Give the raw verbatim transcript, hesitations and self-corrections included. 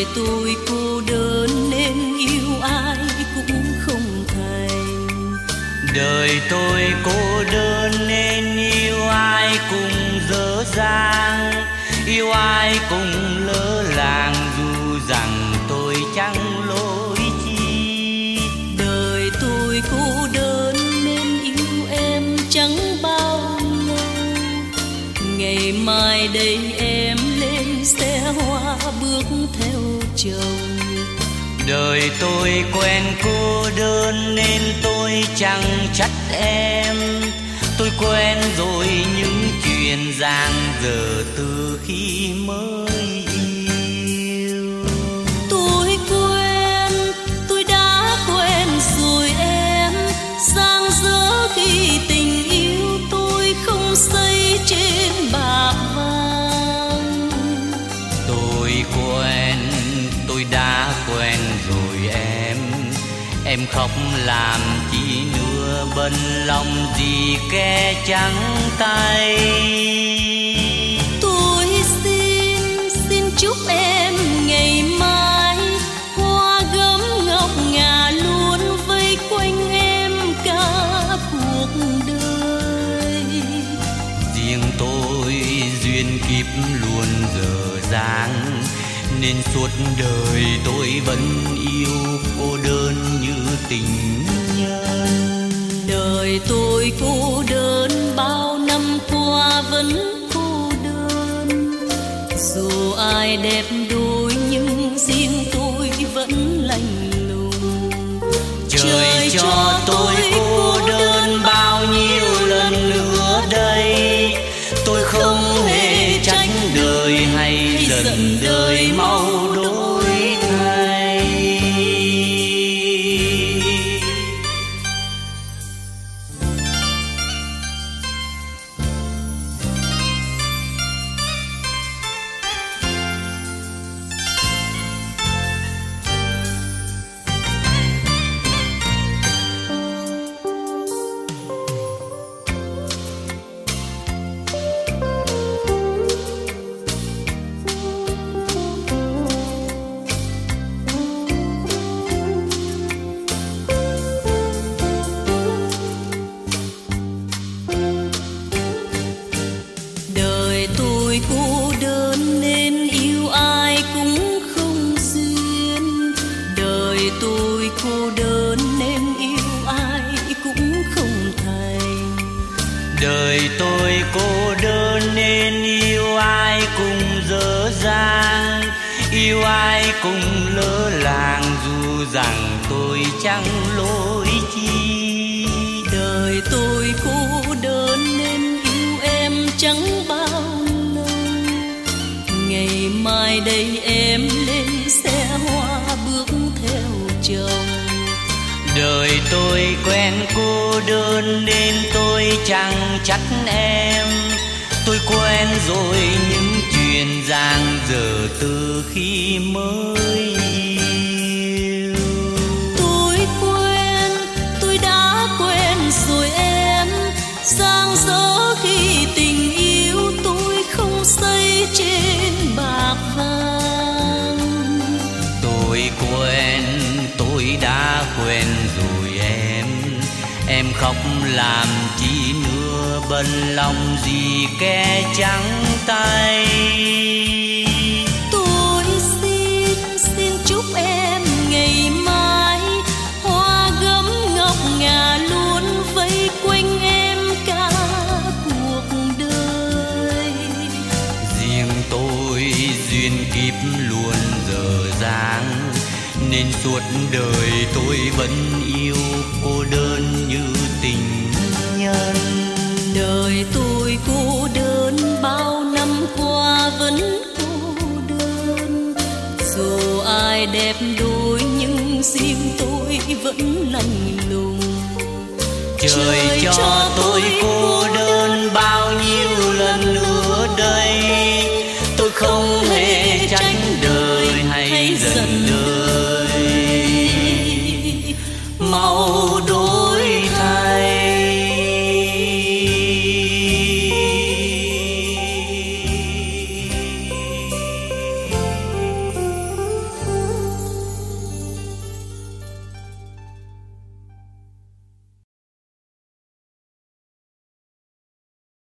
Đời tôi cô đơn nên yêu ai cũng không thành. Đời tôi cô đơn nên yêu ai cũng dở dang, yêu ai cũng lỡ làng dù rằng tôi chẳng lỗi chi. Đời tôi cô đơn nên yêu em chẳng bao lâu. Ngày mai đây em lên xe hoa bước theo chồng. Đời tôi quen cô đơn nên tôi chẳng trách em. Tôi quen rồi những chuyện dang dở từ khi mới yêu. Tôi quen, tôi đã quen rồi em. Dang dở khi tình yêu tôi không xây trên bạc vàng. Tôi quen, tôi đã quen rồi em. Em khóc làm chi nữa, bận lòng gì kẻ trắng tay. Tôi xin, xin chúc em ngày mai hoa gấm ngọc ngà luôn vây quanh em cả cuộc đời. Riêng tôi duyên kiếp luôn dở dang nên suốt đời tôi vẫn yêu cô đơn như tình nhân. Đời tôi cô đơn bao năm qua vẫn cô đơn. Dù ai đẹp đôi nhưng riêng tôi vẫn lạnh lùng. Trời cho tôi cô đơn bao nhiêu lần nữa đây. Tôi không hề trách đời hay giận đời mau đổi thay. Đời tôi cô đơn nên yêu ai cũng không duyên. Đời tôi cô đơn nên yêu ai cũng không thành. Đời tôi cô đơn nên yêu ai cũng dở dang, yêu ai cũng lỡ làng dù rằng tôi chẳng lỗi chi. Đời tôi cô đơn nên yêu em chẳng bao lâu. Ngày mai đây em lên xe hoa bước theo chồng. Đời tôi quen cô đơn nên tôi chẳng trách em. Tôi quen rồi những chuyện dang dở từ khi mới yêu. Tôi quen, tôi đã quen rồi em. Dang dở khi tình yêu tôi không xây trên bạc vàng. Tôi quen, tôi đã quen rồi em. Em khóc làm chi nữa, bận lòng gì kẻ trắng tay. Tôi xin, xin chúc em ngày mai hoa gấm ngọc ngà luôn vây quanh em cả cuộc đời. Riêng tôi duyên kiếp luôn dở dang nên suốt đời tôi vẫn yêu cô đơn như tình nhân. Đời tôi cô đơn bao năm qua vẫn cô đơn. Dù ai đẹp đôi nhưng riêng tôi vẫn lạnh lùng. Trời cho tôi cô đơn